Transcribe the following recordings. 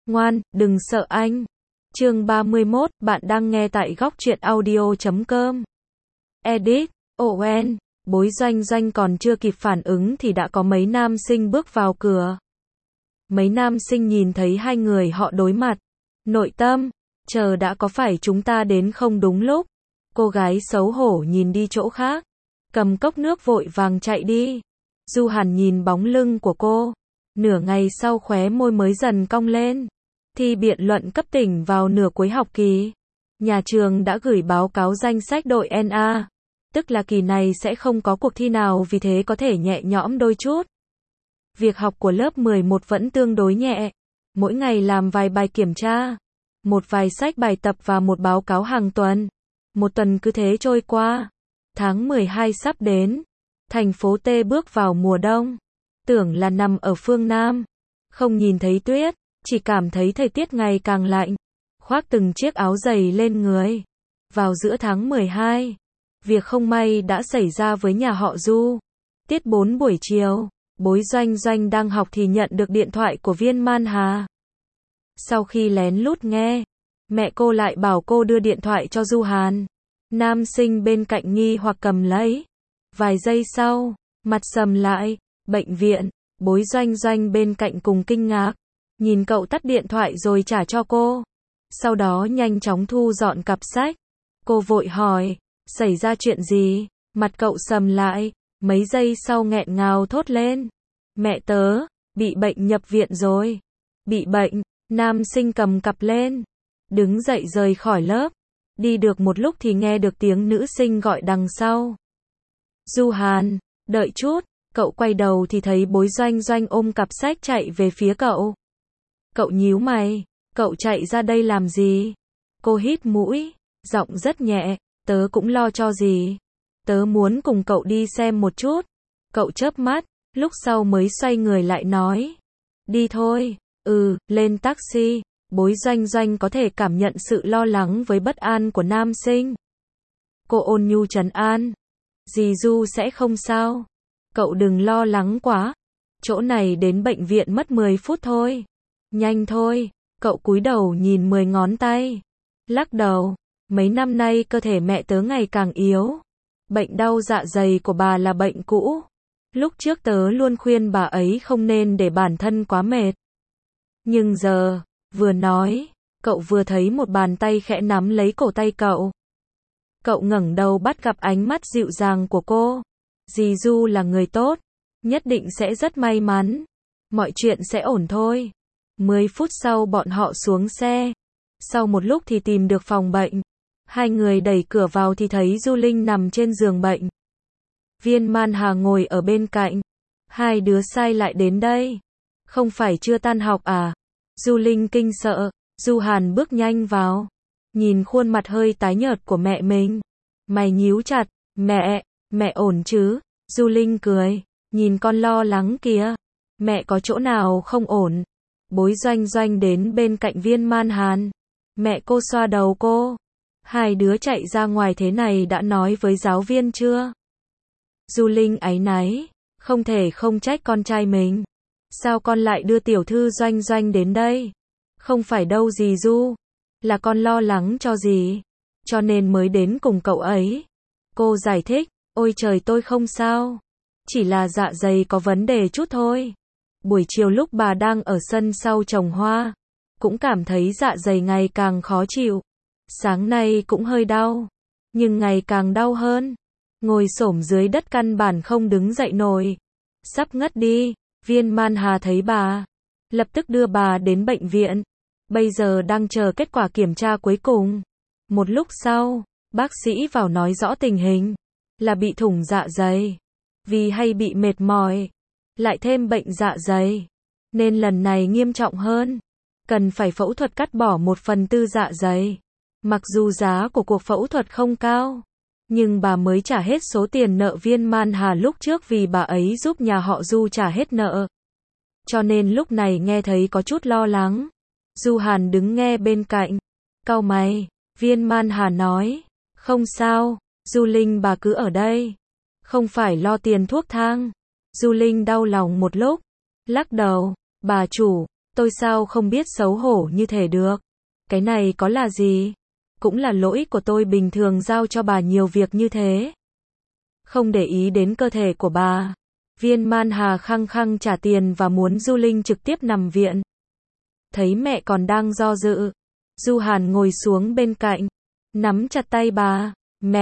Ngoan, đừng sợ anh. Chương 31, bạn đang nghe tại góc truyện audio.com. Edit, ON, Bối Doanh Doanh còn chưa kịp phản ứng thì đã có mấy nam sinh bước vào cửa. Mấy nam sinh nhìn thấy hai người họ đối mặt. Nội tâm, chờ đã, có phải chúng ta đến không đúng lúc? Cô gái xấu hổ nhìn đi chỗ khác, cầm cốc nước vội vàng chạy đi. Du Hàn nhìn bóng lưng của cô, nửa ngày sau khóe môi mới dần cong lên. Thi biện luận cấp tỉnh vào nửa cuối học kỳ. Nhà trường đã gửi báo cáo danh sách đội NA, tức là kỳ này sẽ không có cuộc thi nào, vì thế có thể nhẹ nhõm đôi chút. Việc học của lớp 11 vẫn tương đối nhẹ, mỗi ngày làm vài bài kiểm tra, một vài sách bài tập và một báo cáo hàng tuần. Một tuần cứ thế trôi qua. Tháng 12 sắp đến, thành phố T bước vào mùa đông. Tưởng là nằm ở phương Nam, không nhìn thấy tuyết, chỉ cảm thấy thời tiết ngày càng lạnh, khoác từng chiếc áo dày lên người. Vào giữa tháng 12, việc không may đã xảy ra với nhà họ Du. Tiết 4 buổi chiều, Bối Doanh Doanh đang học thì nhận được điện thoại của Viên Man Hà. Sau khi lén lút nghe, mẹ cô lại bảo cô đưa điện thoại cho Du Hàn. Nam sinh bên cạnh nghi hoặc cầm lấy. Vài giây sau, mặt sầm lại. Bệnh viện, Bối Doanh Doanh bên cạnh cùng kinh ngạc, nhìn cậu tắt điện thoại rồi trả cho cô. Sau đó nhanh chóng thu dọn cặp sách. Cô vội hỏi, xảy ra chuyện gì? Mặt cậu sầm lại, mấy giây sau nghẹn ngào thốt lên. Mẹ tớ, bị bệnh nhập viện rồi. Bị bệnh, nam sinh cầm cặp lên, đứng dậy rời khỏi lớp. Đi được một lúc thì nghe được tiếng nữ sinh gọi đằng sau. Du Hàn, đợi chút. Cậu quay đầu thì thấy Bối Doanh Doanh ôm cặp sách chạy về phía cậu. Cậu nhíu mày, cậu chạy ra đây làm gì? Cô hít mũi, giọng rất nhẹ, tớ cũng lo cho gì. Tớ muốn cùng cậu đi xem một chút. Cậu chớp mắt, lúc sau mới xoay người lại nói. Đi thôi, lên taxi. Bối Doanh Doanh có thể cảm nhận sự lo lắng với bất an của nam sinh. Cô ôn nhu trấn an. Dì Du sẽ không sao. Cậu đừng lo lắng quá. Chỗ này đến bệnh viện mất 10 phút thôi. Nhanh thôi. Cậu cúi đầu nhìn 10 ngón tay. Lắc đầu. Mấy năm nay cơ thể mẹ tớ ngày càng yếu. Bệnh đau dạ dày của bà là bệnh cũ. Lúc trước tớ luôn khuyên bà ấy không nên để bản thân quá mệt. Nhưng giờ, vừa nói, cậu vừa thấy một bàn tay khẽ nắm lấy cổ tay cậu. Cậu ngẩng đầu bắt gặp ánh mắt dịu dàng của cô. Dì Du là người tốt, nhất định sẽ rất may mắn. Mọi chuyện sẽ ổn thôi. 10 phút sau bọn họ xuống xe. Sau một lúc thì tìm được phòng bệnh. Hai người đẩy cửa vào thì thấy Du Linh nằm trên giường bệnh. Viên Man Hà ngồi ở bên cạnh. Hai đứa sai lại đến đây. Không phải chưa tan học à? Du Linh kinh sợ. Du Hàn bước nhanh vào. Nhìn khuôn mặt hơi tái nhợt của mẹ mình. Mày nhíu chặt. Mẹ ổn chứ? Du Linh cười. Nhìn con lo lắng kìa. Mẹ có chỗ nào không ổn? Bối Doanh Doanh đến bên cạnh Viên Man Hàn. Mẹ cô xoa đầu cô. Hai đứa chạy ra ngoài thế này đã nói với giáo viên chưa? Du Linh áy náy. Không thể không trách con trai mình. Sao con lại đưa tiểu thư Doanh Doanh đến đây? Không phải đâu dì Du. Là con lo lắng cho dì. Cho nên mới đến cùng cậu ấy. Cô giải thích. Ôi trời, tôi không sao. Chỉ là dạ dày có vấn đề chút thôi. Buổi chiều lúc bà đang ở sân sau trồng hoa, cũng cảm thấy dạ dày ngày càng khó chịu. Sáng nay cũng hơi đau, nhưng ngày càng đau hơn. Ngồi xổm dưới đất căn bản không đứng dậy nổi. Sắp ngất đi. Viên Man Hà thấy bà, lập tức đưa bà đến bệnh viện. Bây giờ đang chờ kết quả kiểm tra cuối cùng. Một lúc sau, bác sĩ vào nói rõ tình hình. Là bị thủng dạ dày. Vì hay bị mệt mỏi, lại thêm bệnh dạ dày, nên lần này nghiêm trọng hơn. Cần phải phẫu thuật cắt bỏ 1/4 dạ dày. Mặc dù giá của cuộc phẫu thuật không cao, nhưng bà mới trả hết số tiền nợ Viên Man Hà lúc trước vì bà ấy giúp nhà họ Du trả hết nợ. Cho nên lúc này nghe thấy có chút lo lắng. Du Hàn đứng nghe bên cạnh. Cau mày. Viên Man Hà nói. Không sao. Du Linh bà cứ ở đây. Không phải lo tiền thuốc thang. Du Linh đau lòng một lúc. Lắc đầu. Bà chủ, Tôi sao không biết xấu hổ như thế được. Cái này có là gì? Cũng là lỗi của tôi bình thường giao cho bà nhiều việc như thế. Không để ý đến cơ thể của bà. Viên Man Hà khăng khăng trả tiền và muốn Du Linh trực tiếp nằm viện. Thấy mẹ còn đang do dự, Du Hàn ngồi xuống bên cạnh, nắm chặt tay bà.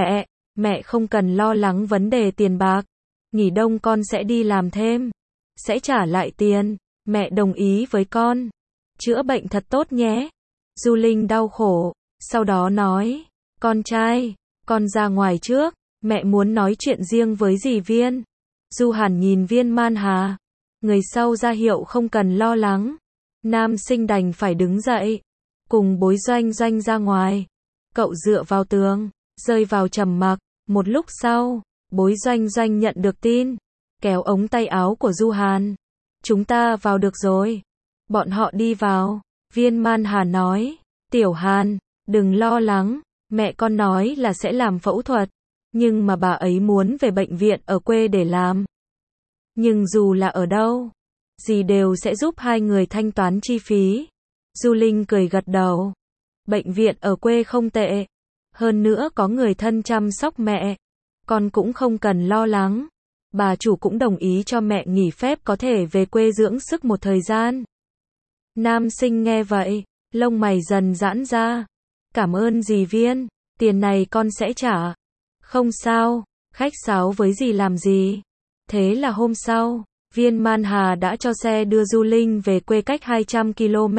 Mẹ không cần lo lắng vấn đề tiền bạc. Nghỉ đông con sẽ đi làm thêm. Sẽ trả lại tiền. Mẹ đồng ý với con. Chữa bệnh thật tốt nhé. Du Linh đau khổ, sau đó nói, con trai, con ra ngoài trước, mẹ muốn nói chuyện riêng với dì Viên. Du Hàn nhìn Viên Man Hà, người sau ra hiệu không cần lo lắng. Nam Sinh đành phải đứng dậy, cùng Bối Doanh Doanh ra ngoài. Cậu dựa vào tường, rơi vào trầm mặc. Một lúc sau, Bối Doanh Doanh nhận được tin, kéo ống tay áo của Du Hàn. Chúng ta vào được rồi. Bọn họ đi vào. Viên Man Hà nói, Tiểu Hàn, đừng lo lắng, mẹ con nói là sẽ làm phẫu thuật, nhưng mà bà ấy muốn về bệnh viện ở quê để làm. Nhưng dù là ở đâu, dì đều sẽ giúp hai người thanh toán chi phí. Du Linh cười gật đầu. Bệnh viện ở quê không tệ. Hơn nữa có người thân chăm sóc mẹ. Con cũng không cần lo lắng. Bà chủ cũng đồng ý cho mẹ nghỉ phép có thể về quê dưỡng sức một thời gian. Nam Sinh nghe vậy, lông mày dần giãn ra. Cảm ơn dì Viên, tiền này con sẽ trả. Không sao, khách sáo với dì làm gì. Thế là hôm sau, Viên Man Hà đã cho xe đưa Du Linh về quê cách 200 km.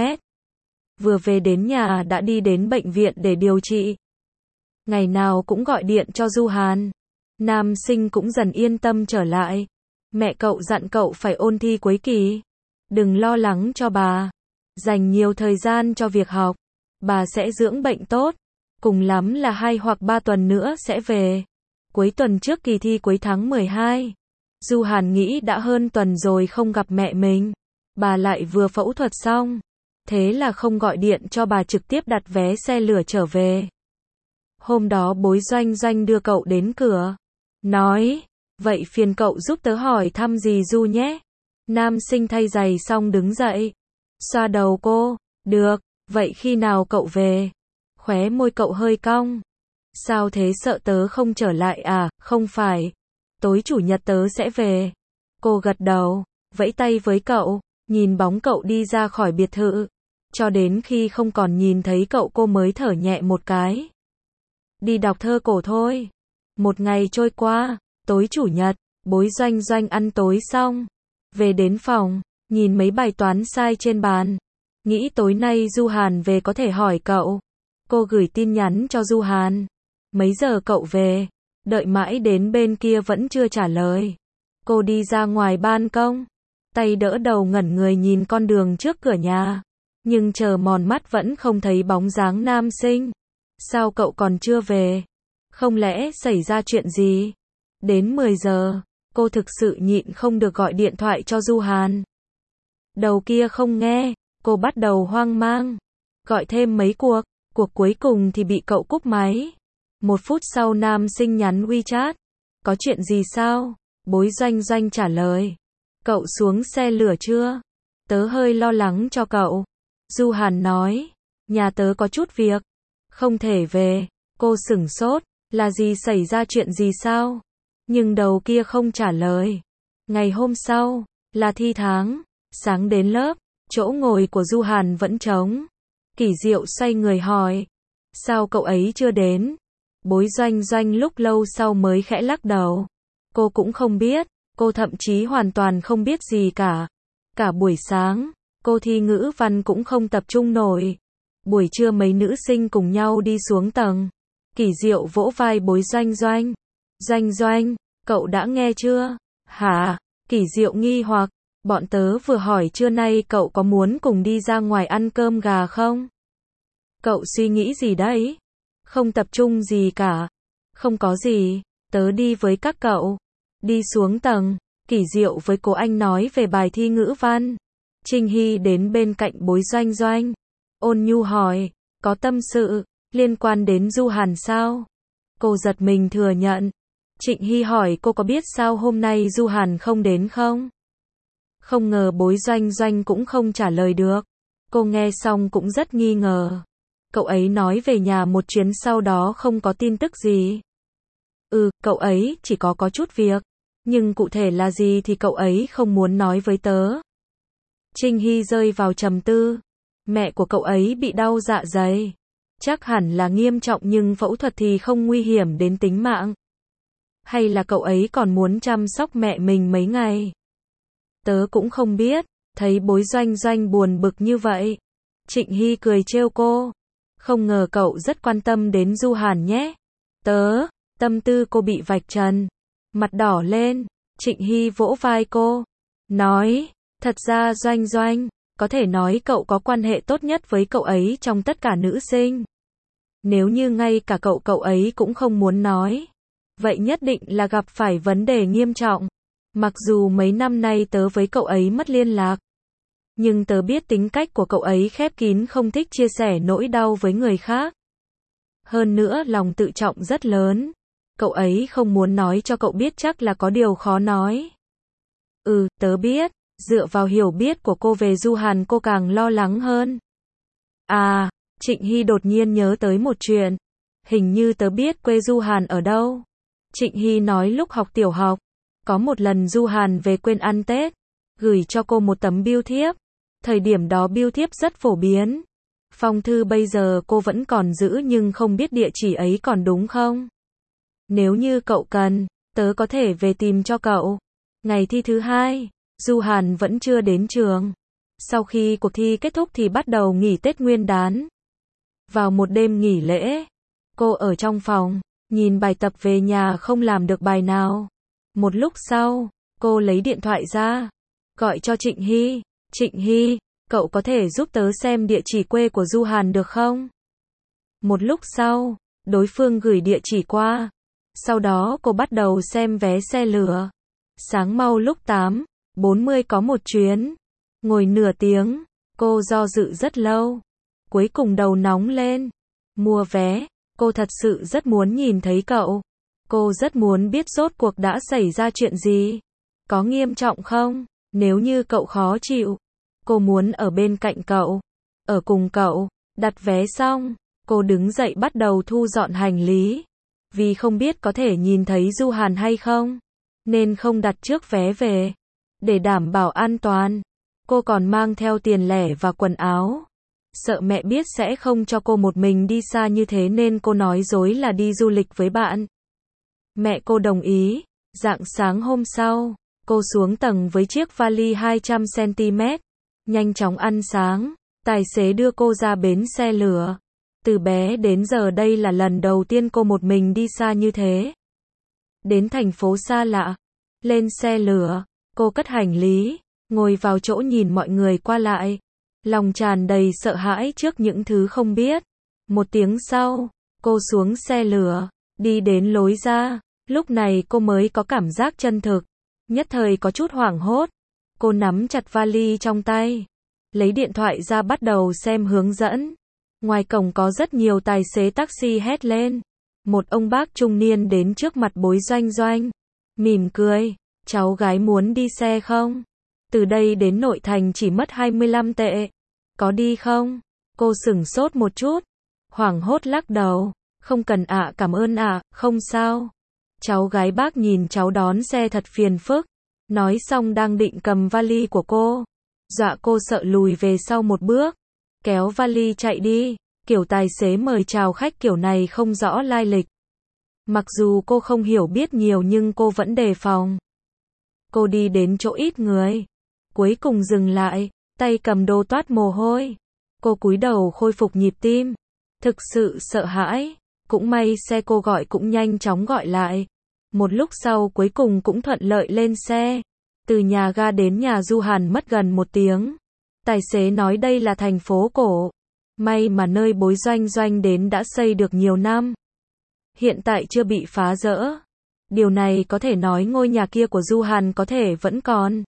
Vừa về đến nhà đã đi đến bệnh viện để điều trị. Ngày nào cũng gọi điện cho Du Hàn. Nam Sinh cũng dần yên tâm trở lại. Mẹ cậu dặn cậu phải ôn thi cuối kỳ. Đừng lo lắng cho bà. Dành nhiều thời gian cho việc học. Bà sẽ dưỡng bệnh tốt. Cùng lắm là 2 hoặc 3 tuần nữa sẽ về. Cuối tuần trước kỳ thi cuối tháng 12. Du Hàn nghĩ đã hơn tuần rồi không gặp mẹ mình. Bà lại vừa phẫu thuật xong. Thế là không gọi điện cho bà, trực tiếp đặt vé xe lửa trở về. Hôm đó Bối Doanh Doanh đưa cậu đến cửa. Nói, vậy phiền cậu giúp tớ hỏi thăm dì Du nhé. Nam Sinh thay giày xong đứng dậy. Xoa đầu cô, được, vậy khi nào cậu về? Khóe môi cậu hơi cong. Sao thế, sợ tớ không trở lại à? Không phải. Tối chủ nhật tớ sẽ về. Cô gật đầu, vẫy tay với cậu, nhìn bóng cậu đi ra khỏi biệt thự. Cho đến khi không còn nhìn thấy cậu cô mới thở nhẹ một cái. Đi đọc thơ cổ thôi. Một ngày trôi qua, tối chủ nhật, Bối Doanh Doanh ăn tối xong. Về đến phòng, nhìn mấy bài toán sai trên bàn. Nghĩ tối nay Du Hàn về có thể hỏi cậu. Cô gửi tin nhắn cho Du Hàn. Mấy giờ cậu về? Đợi mãi đến bên kia vẫn chưa trả lời. Cô đi ra ngoài ban công. Tay đỡ đầu ngẩn người nhìn con đường trước cửa nhà. Nhưng chờ mòn mắt vẫn không thấy bóng dáng Nam Sinh. Sao cậu còn chưa về? Không lẽ xảy ra chuyện gì? Đến 10 giờ, cô thực sự nhịn không được gọi điện thoại cho Du Hàn. Đầu kia không nghe, cô bắt đầu hoang mang. Gọi thêm mấy cuộc cuối cùng thì bị cậu cúp máy. 1 phút sau Nam Sinh nhắn WeChat. Có chuyện gì sao? Bối Doanh Doanh trả lời. Cậu xuống xe lửa chưa? Tớ hơi lo lắng cho cậu. Du Hàn nói. Nhà tớ có chút việc. Không thể về. Cô sửng sốt. Là gì, xảy ra chuyện gì sao? Nhưng đầu kia không trả lời. Ngày hôm sau, là thi tháng. Sáng đến lớp, chỗ ngồi của Du Hàn vẫn trống. Kỷ Diệu xoay người hỏi. Sao cậu ấy chưa đến? Bối Doanh Doanh lúc lâu sau mới khẽ lắc đầu. Cô cũng không biết. Cô thậm chí hoàn toàn không biết gì cả. Cả buổi sáng, cô thi ngữ văn cũng không tập trung nổi. Buổi trưa mấy nữ sinh cùng nhau đi xuống tầng. Kỷ Diệu vỗ vai Bối Doanh Doanh. Doanh Doanh, cậu đã nghe chưa? Hả? Kỷ Diệu nghi hoặc. Bọn tớ vừa hỏi trưa nay cậu có muốn cùng đi ra ngoài ăn cơm gà không? Cậu suy nghĩ gì đấy? Không tập trung gì cả. Không có gì, tớ đi với các cậu. Đi xuống tầng, Kỷ Diệu với cô anh nói về bài thi ngữ văn. Trinh Hy đến bên cạnh Bối Doanh Doanh. Ôn nhu hỏi, có tâm sự, liên quan đến Du Hàn sao? Cô giật mình thừa nhận. Trịnh Hy hỏi cô có biết sao hôm nay Du Hàn không đến không? Không ngờ Bối Doanh Doanh cũng không trả lời được. Cô nghe xong cũng rất nghi ngờ. Cậu ấy nói về nhà một chuyến sau đó không có tin tức gì. Cậu ấy chỉ có chút việc. Nhưng cụ thể là gì thì cậu ấy không muốn nói với tớ. Trinh Hy rơi vào trầm tư. Mẹ của cậu ấy bị đau dạ dày. Chắc hẳn là nghiêm trọng nhưng phẫu thuật thì không nguy hiểm đến tính mạng. Hay là cậu ấy còn muốn chăm sóc mẹ mình mấy ngày? Tớ cũng không biết. Thấy Bối Doanh Doanh buồn bực như vậy, Trịnh Hy cười trêu cô. Không ngờ cậu rất quan tâm đến Du Hàn nhé. Tâm tư cô bị vạch trần. Mặt đỏ lên, Trịnh Hy vỗ vai cô. Nói, thật ra Doanh Doanh, có thể nói cậu có quan hệ tốt nhất với cậu ấy trong tất cả nữ sinh. Nếu như ngay cả cậu ấy cũng không muốn nói, vậy nhất định là gặp phải vấn đề nghiêm trọng. Mặc dù mấy năm nay tớ với cậu ấy mất liên lạc, nhưng tớ biết tính cách của cậu ấy khép kín, không thích chia sẻ nỗi đau với người khác. Hơn nữa lòng tự trọng rất lớn. Cậu ấy không muốn nói cho cậu biết chắc là có điều khó nói. Tớ biết. Dựa vào hiểu biết của cô về Du Hàn cô càng lo lắng hơn. Trịnh Hy đột nhiên nhớ tới một chuyện. Hình như tớ biết quê Du Hàn ở đâu. Trịnh Hy nói lúc học tiểu học, có một lần Du Hàn về quên ăn Tết, gửi cho cô một tấm bưu thiếp. Thời điểm đó bưu thiếp rất phổ biến. Phong thư bây giờ cô vẫn còn giữ nhưng không biết địa chỉ ấy còn đúng không. Nếu như cậu cần, tớ có thể về tìm cho cậu. Ngày thi thứ 2, Du Hàn vẫn chưa đến trường. Sau khi cuộc thi kết thúc thì bắt đầu nghỉ Tết Nguyên đán. Vào một đêm nghỉ lễ, cô ở trong phòng, nhìn bài tập về nhà không làm được bài nào. Một lúc sau, cô lấy điện thoại ra, gọi cho Trịnh Hy. Trịnh Hy, cậu có thể giúp tớ xem địa chỉ quê của Du Hàn được không? Một lúc sau, đối phương gửi địa chỉ qua. Sau đó cô bắt đầu xem vé xe lửa. Sáng mau lúc 8:40 có một chuyến. Ngồi nửa tiếng, cô do dự rất lâu. Cuối cùng đầu nóng lên. Mua vé, cô thật sự rất muốn nhìn thấy cậu. Cô rất muốn biết rốt cuộc đã xảy ra chuyện gì. Có nghiêm trọng không? Nếu như cậu khó chịu, cô muốn ở bên cạnh cậu, ở cùng cậu. Đặt vé xong, cô đứng dậy bắt đầu thu dọn hành lý. Vì không biết có thể nhìn thấy Du Hàn hay không, nên không đặt trước vé về. Để đảm bảo an toàn, cô còn mang theo tiền lẻ và quần áo. Sợ mẹ biết sẽ không cho cô một mình đi xa như thế nên cô nói dối là đi du lịch với bạn. Mẹ cô đồng ý. Rạng sáng hôm sau, cô xuống tầng với chiếc vali 200cm. Nhanh chóng ăn sáng, tài xế đưa cô ra bến xe lửa. Từ bé đến giờ đây là lần đầu tiên cô một mình đi xa như thế. Đến thành phố xa lạ, lên xe lửa, cô cất hành lý, ngồi vào chỗ nhìn mọi người qua lại. Lòng tràn đầy sợ hãi trước những thứ không biết. Một tiếng sau, cô xuống xe lửa, đi đến lối ra. Lúc này cô mới có cảm giác chân thực. Nhất thời có chút hoảng hốt. Cô nắm chặt vali trong tay, lấy điện thoại ra bắt đầu xem hướng dẫn. Ngoài cổng có rất nhiều tài xế taxi hét lên. Một ông bác trung niên đến trước mặt Bối Doanh Doanh, mỉm cười. Cháu gái muốn đi xe không? Từ đây đến nội thành chỉ mất 25 tệ. Có đi không? Cô sửng sốt một chút, hoảng hốt lắc đầu. Không cần ạ, cảm ơn ạ, không sao. Cháu gái bác nhìn cháu đón xe thật phiền phức. Nói xong đang định cầm vali của cô, dọa cô sợ lùi về sau một bước, kéo vali chạy đi. Kiểu tài xế mời chào khách kiểu này không rõ lai lịch. Mặc dù cô không hiểu biết nhiều nhưng cô vẫn đề phòng. Cô đi đến chỗ ít người, cuối cùng dừng lại, tay cầm đồ toát mồ hôi. Cô cúi đầu khôi phục nhịp tim. Thực sự sợ hãi. Cũng may xe cô gọi cũng nhanh chóng gọi lại. Một lúc sau cuối cùng cũng thuận lợi lên xe. Từ nhà ga đến nhà Du Hàn mất gần 1 tiếng. Tài xế nói đây là thành phố cổ. May mà nơi Bối Doanh Doanh đến đã xây được nhiều năm. Hiện tại chưa bị phá rỡ. Điều này có thể nói ngôi nhà kia của Du Hàn có thể vẫn còn.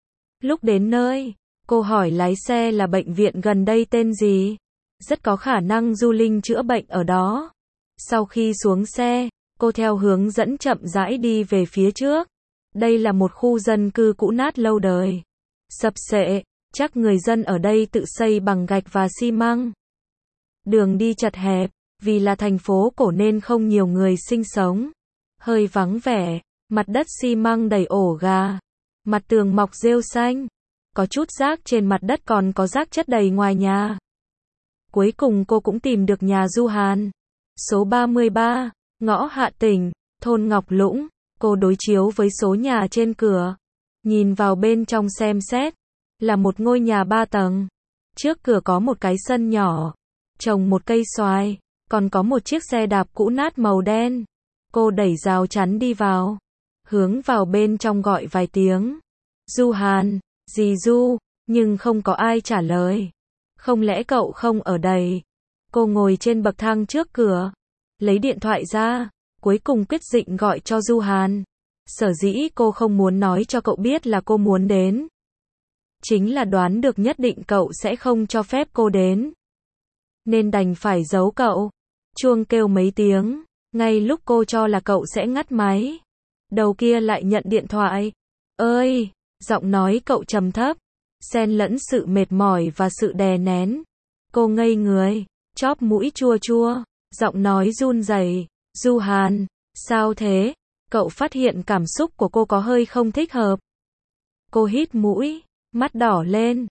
Lúc đến nơi, cô hỏi lái xe là bệnh viện gần đây tên gì. Rất có khả năng Du Linh chữa bệnh ở đó. Sau khi xuống xe, cô theo hướng dẫn chậm rãi đi về phía trước. Đây là một khu dân cư cũ nát lâu đời. Sập xệ, chắc người dân ở đây tự xây bằng gạch và xi măng. Đường đi chật hẹp, vì là thành phố cổ nên không nhiều người sinh sống. Hơi vắng vẻ, mặt đất xi măng đầy ổ gà. Mặt tường mọc rêu xanh. Có chút rác trên mặt đất, còn có rác chất đầy ngoài nhà. Cuối cùng cô cũng tìm được nhà Du Hàn. Số 33, ngõ Hạ Tỉnh, thôn Ngọc Lũng. Cô đối chiếu với số nhà trên cửa. Nhìn vào bên trong xem xét. Là một ngôi nhà 3 tầng. Trước cửa có một cái sân nhỏ. Trồng một cây xoài. Còn có một chiếc xe đạp cũ nát màu đen. Cô đẩy rào chắn đi vào. Hướng vào bên trong gọi vài tiếng. Du Hàn, dì Du, nhưng không có ai trả lời. Không lẽ cậu không ở đây? Cô ngồi trên bậc thang trước cửa. Lấy điện thoại ra. Cuối cùng quyết định gọi cho Du Hàn. Sở dĩ cô không muốn nói cho cậu biết là cô muốn đến. Chính là đoán được nhất định cậu sẽ không cho phép cô đến. Nên đành phải giấu cậu. Chuông kêu mấy tiếng. Ngay lúc cô cho là cậu sẽ ngắt máy. Đầu kia lại nhận điện thoại. Ơi! Giọng nói cậu trầm thấp. Xen lẫn sự mệt mỏi và sự đè nén. Cô ngây người. Chóp mũi chua chua. Giọng nói run rẩy. Du Hàn, sao thế? Cậu phát hiện cảm xúc của cô có hơi không thích hợp. Cô hít mũi. Mắt đỏ lên.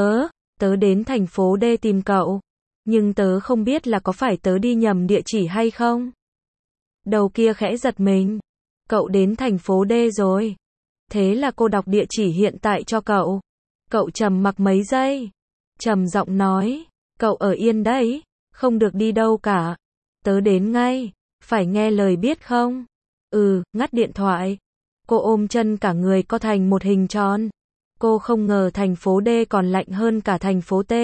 Tớ đến thành phố D tìm cậu. Nhưng tớ không biết là có phải tớ đi nhầm địa chỉ hay không. Đầu kia khẽ giật mình. Cậu đến thành phố D rồi. Thế là cô đọc địa chỉ hiện tại cho cậu. Cậu trầm mặc mấy giây. Trầm giọng nói. Cậu ở yên đấy. Không được đi đâu cả. Tớ đến ngay. Phải nghe lời biết không? Ngắt điện thoại. Cô ôm chân cả người co thành một hình tròn. Cô không ngờ thành phố D còn lạnh hơn cả thành phố T.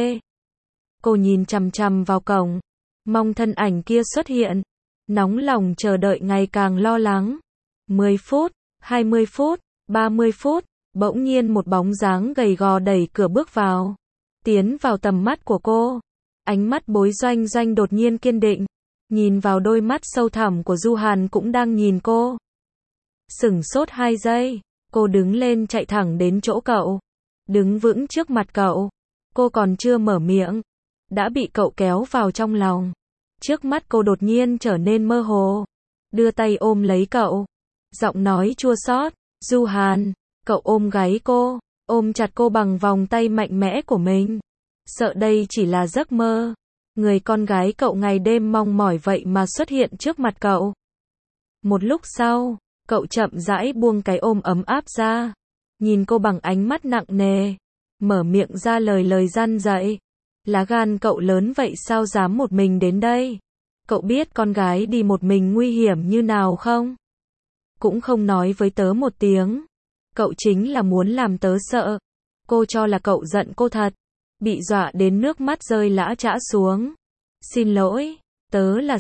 Cô nhìn chằm chằm vào cổng. Mong thân ảnh kia xuất hiện. Nóng lòng chờ đợi ngày càng lo lắng. 10 phút, 20 phút, 30 phút. Bỗng nhiên một bóng dáng gầy gò đẩy cửa bước vào. Tiến vào tầm mắt của cô. Ánh mắt Bối Doanh Doanh đột nhiên kiên định. Nhìn vào đôi mắt sâu thẳm của Du Hàn cũng đang nhìn cô. Sửng sốt 2 giây. Cô đứng lên chạy thẳng đến chỗ cậu. Đứng vững trước mặt cậu. Cô còn chưa mở miệng. Đã bị cậu kéo vào trong lòng. Trước mắt cô đột nhiên trở nên mơ hồ. Đưa tay ôm lấy cậu. Giọng nói chua xót. Du Hàn. Cậu ôm gáy cô. Ôm chặt cô bằng vòng tay mạnh mẽ của mình. Sợ đây chỉ là giấc mơ. Người con gái cậu ngày đêm mong mỏi vậy mà xuất hiện trước mặt cậu. Một lúc sau, cậu chậm rãi buông cái ôm ấm áp ra. Nhìn cô bằng ánh mắt nặng nề. Mở miệng ra lời răn dạy. Lá gan cậu lớn vậy sao dám một mình đến đây? Cậu biết con gái đi một mình nguy hiểm như nào không? Cũng không nói với tớ một tiếng. Cậu chính là muốn làm tớ sợ. Cô cho là cậu giận cô thật. Bị dọa đến nước mắt rơi lã chã xuống. Xin lỗi, tớ là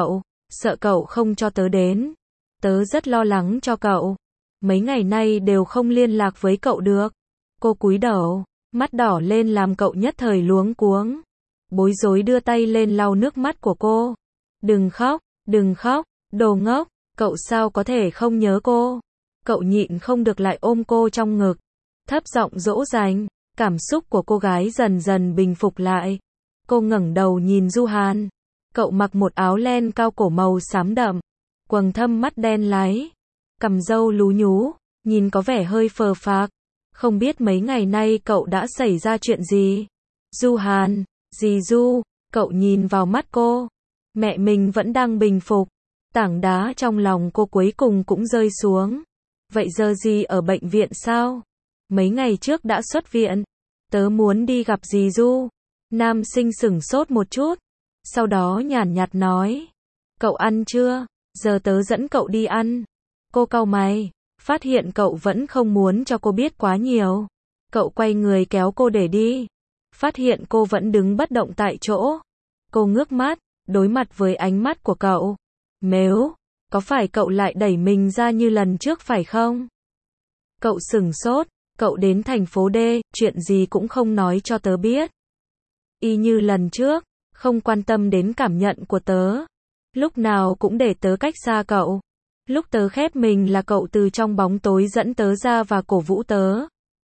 sợ cậu không cho tớ đến. Tớ rất lo lắng cho cậu. Mấy ngày nay đều không liên lạc với cậu được. Cô cúi đầu, mắt đỏ lên làm cậu nhất thời luống cuống. Bối rối đưa tay lên lau nước mắt của cô. Đừng khóc, đồ ngốc, cậu sao có thể không nhớ cô. Cậu nhịn không được lại ôm cô trong ngực. Thấp giọng dỗ dành. Cảm xúc của cô gái dần dần bình phục lại. Cô ngẩng đầu nhìn Du Hàn. Cậu mặc một áo len cao cổ màu xám đậm. Quầng thâm mắt đen láy. Cằm râu lú nhú. Nhìn có vẻ hơi phờ phạc. Không biết mấy ngày nay cậu đã xảy ra chuyện gì. Du Hàn, dì Du. Cậu nhìn vào mắt cô. Mẹ mình vẫn đang bình phục. Tảng đá trong lòng cô cuối cùng cũng rơi xuống. Vậy giờ dì ở bệnh viện sao? Mấy ngày trước đã xuất viện. Tớ muốn đi gặp dì Du. Nam sinh sửng sốt một chút. Sau đó nhàn nhạt nói. Cậu ăn chưa? Giờ tớ dẫn cậu đi ăn. Cô cau mày. Phát hiện cậu vẫn không muốn cho cô biết quá nhiều. Cậu quay người kéo cô để đi. Phát hiện cô vẫn đứng bất động tại chỗ. Cô ngước mắt. Đối mặt với ánh mắt của cậu. Mếu. Có phải cậu lại đẩy mình ra như lần trước phải không? Cậu sửng sốt. Cậu đến thành phố D, chuyện gì cũng không nói cho tớ biết. Y như lần trước, không quan tâm đến cảm nhận của tớ. Lúc nào cũng để tớ cách xa cậu. Lúc tớ khép mình là cậu từ trong bóng tối dẫn tớ ra và cổ vũ tớ.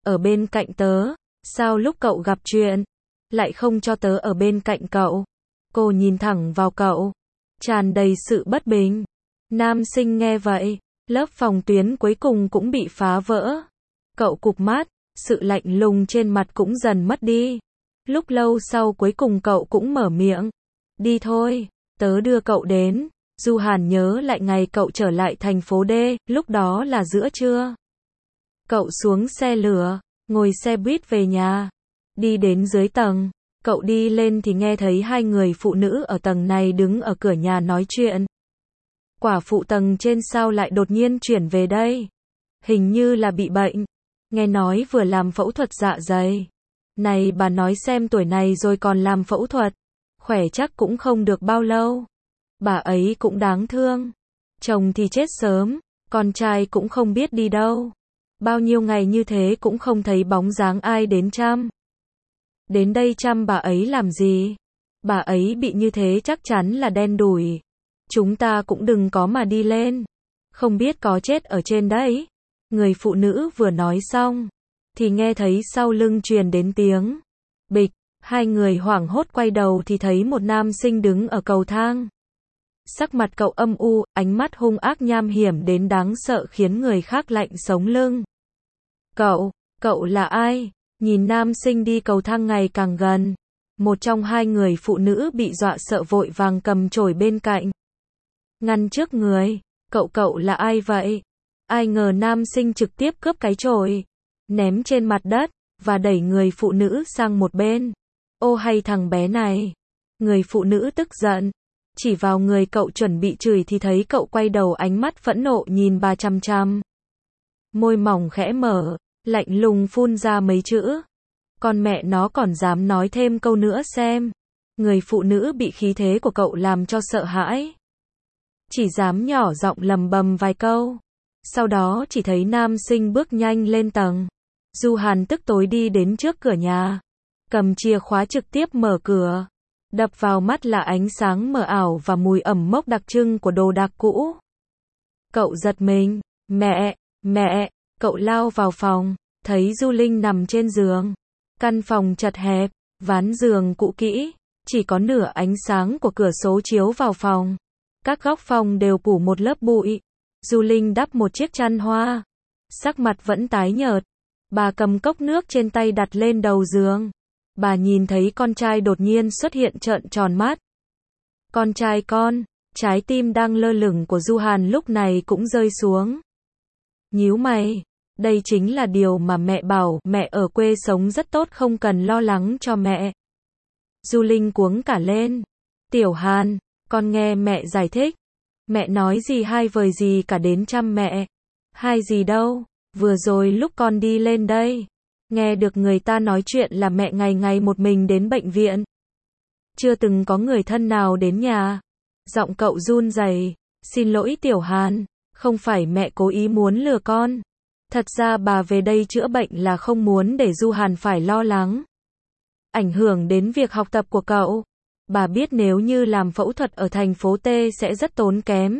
ở bên cạnh tớ, sao lúc cậu gặp chuyện, lại không cho tớ ở bên cạnh cậu? Cô nhìn thẳng vào cậu, tràn đầy sự bất bình. Nam sinh nghe vậy, lớp phòng tuyến cuối cùng cũng bị phá vỡ. Cậu cụp mắt, sự lạnh lùng trên mặt cũng dần mất đi. Lúc lâu sau cuối cùng cậu cũng mở miệng. Đi thôi, tớ đưa cậu đến. Du Hàn nhớ lại ngày cậu trở lại thành phố D, lúc đó là giữa trưa. Cậu xuống xe lửa, ngồi xe buýt về nhà. Đi đến dưới tầng, cậu đi lên thì nghe thấy hai người phụ nữ ở tầng này đứng ở cửa nhà nói chuyện. Quả phụ tầng trên sao lại đột nhiên chuyển về đây? Hình như là bị bệnh. Nghe nói vừa làm phẫu thuật dạ dày. Này bà nói xem tuổi này rồi còn làm phẫu thuật. Khỏe chắc cũng không được bao lâu. Bà ấy cũng đáng thương. Chồng thì chết sớm, con trai cũng không biết đi đâu. Bao nhiêu ngày như thế cũng không thấy bóng dáng ai đến chăm. Đến đây chăm bà ấy làm gì? Bà ấy bị như thế chắc chắn là đen đủi. Chúng ta cũng đừng có mà đi lên. Không biết có chết ở trên đấy. Người phụ nữ vừa nói xong, thì nghe thấy sau lưng truyền đến tiếng bịch. Hai người hoảng hốt quay đầu thì thấy một nam sinh đứng ở cầu thang. Sắc mặt cậu âm u, ánh mắt hung ác nham hiểm đến đáng sợ khiến người khác lạnh sống lưng. Cậu là ai? Nhìn nam sinh đi cầu thang ngày càng gần. Một trong hai người phụ nữ bị dọa sợ vội vàng cầm chổi bên cạnh. Ngăn trước người. Cậu là ai vậy? Ai ngờ nam sinh trực tiếp cướp cái chổi, ném trên mặt đất, và đẩy người phụ nữ sang một bên. Ô hay thằng bé này. Người phụ nữ tức giận, chỉ vào người cậu chuẩn bị chửi thì thấy cậu quay đầu ánh mắt phẫn nộ nhìn bà chằm chằm. Môi mỏng khẽ mở, lạnh lùng phun ra mấy chữ. Con mẹ nó còn dám nói thêm câu nữa xem. Người phụ nữ bị khí thế của cậu làm cho sợ hãi. Chỉ dám nhỏ giọng lầm bầm vài câu. Sau đó chỉ thấy nam sinh bước nhanh lên tầng. Du Hàn tức tối đi đến trước cửa nhà. Cầm chìa khóa trực tiếp mở cửa. Đập vào mắt là ánh sáng mờ ảo và mùi ẩm mốc đặc trưng của đồ đạc cũ. Cậu giật mình. Mẹ, cậu lao vào phòng. Thấy Du Linh nằm trên giường. Căn phòng chật hẹp, ván giường cũ kỹ. Chỉ có nửa ánh sáng của cửa sổ chiếu vào phòng. Các góc phòng đều phủ một lớp bụi. Du Linh đắp một chiếc chăn hoa. Sắc mặt vẫn tái nhợt. Bà cầm cốc nước trên tay đặt lên đầu giường. Bà nhìn thấy con trai đột nhiên xuất hiện trợn tròn mắt. Con trai con, trái tim đang lơ lửng của Du Hàn lúc này cũng rơi xuống. Nhíu mày, đây chính là điều mà mẹ bảo, mẹ ở quê sống rất tốt không cần lo lắng cho mẹ. Du Linh cuống cả lên. Tiểu Hàn, con nghe mẹ giải thích. Mẹ nói gì hai vời gì cả đến chăm mẹ. Hai gì đâu, vừa rồi lúc con đi lên đây. Nghe được người ta nói chuyện là mẹ ngày ngày một mình đến bệnh viện. Chưa từng có người thân nào đến nhà. Giọng cậu run rẩy. Xin lỗi Tiểu Hàn, không phải mẹ cố ý muốn lừa con. Thật ra bà về đây chữa bệnh là không muốn để Du Hàn phải lo lắng. Ảnh hưởng đến việc học tập của cậu. Bà biết nếu như làm phẫu thuật ở thành phố T sẽ rất tốn kém.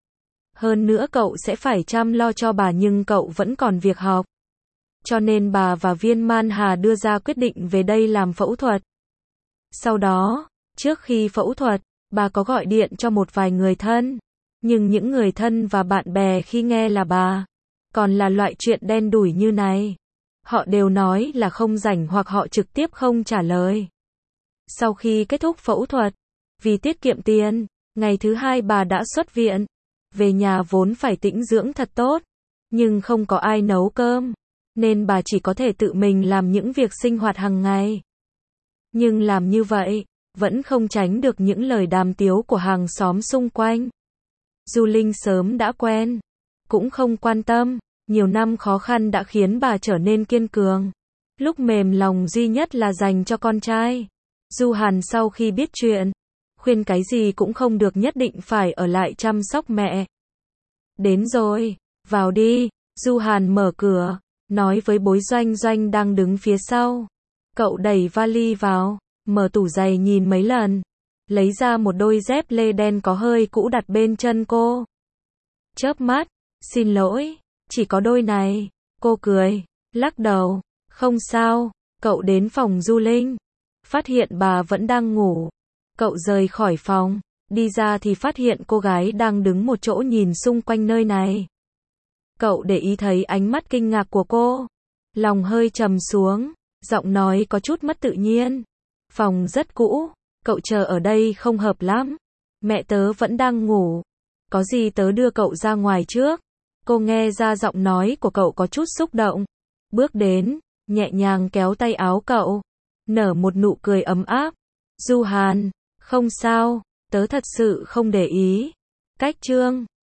Hơn nữa cậu sẽ phải chăm lo cho bà nhưng cậu vẫn còn việc học. Cho nên bà và Viên Man Hà đưa ra quyết định về đây làm phẫu thuật. Sau đó, trước khi phẫu thuật, bà có gọi điện cho một vài người thân. Nhưng những người thân và bạn bè khi nghe là bà còn là loại chuyện đen đủi như này, họ đều nói là không rảnh hoặc họ trực tiếp không trả lời. Sau khi kết thúc phẫu thuật, vì tiết kiệm tiền, ngày thứ hai bà đã xuất viện. Về nhà vốn phải tĩnh dưỡng thật tốt, nhưng không có ai nấu cơm, nên bà chỉ có thể tự mình làm những việc sinh hoạt hàng ngày. Nhưng làm như vậy, vẫn không tránh được những lời đàm tiếu của hàng xóm xung quanh. Du Linh sớm đã quen, cũng không quan tâm, nhiều năm khó khăn đã khiến bà trở nên kiên cường. Lúc mềm lòng duy nhất là dành cho con trai. Du Hàn sau khi biết chuyện, khuyên cái gì cũng không được nhất định phải ở lại chăm sóc mẹ. Đến rồi, vào đi, Du Hàn mở cửa, nói với Bối Doanh Doanh đang đứng phía sau. Cậu đẩy vali vào, mở tủ giày nhìn mấy lần, lấy ra một đôi dép lê đen có hơi cũ đặt bên chân cô. Chớp mắt, xin lỗi, chỉ có đôi này, cô cười, lắc đầu, Không sao, cậu đến phòng Du Linh. Phát hiện bà vẫn đang ngủ. Cậu rời khỏi phòng, đi ra thì phát hiện cô gái đang đứng một chỗ nhìn xung quanh nơi này. Cậu để ý thấy ánh mắt kinh ngạc của cô. Lòng hơi trầm xuống, giọng nói có chút mất tự nhiên. Phòng rất cũ, cậu chờ ở đây không hợp lắm. Mẹ tớ vẫn đang ngủ. Có gì tớ đưa cậu ra ngoài trước. Cô nghe ra giọng nói của cậu có chút xúc động. Bước đến, nhẹ nhàng kéo tay áo cậu. Nở một nụ cười ấm áp. Du Hàn, không sao, tớ thật sự không để ý. Cách Trương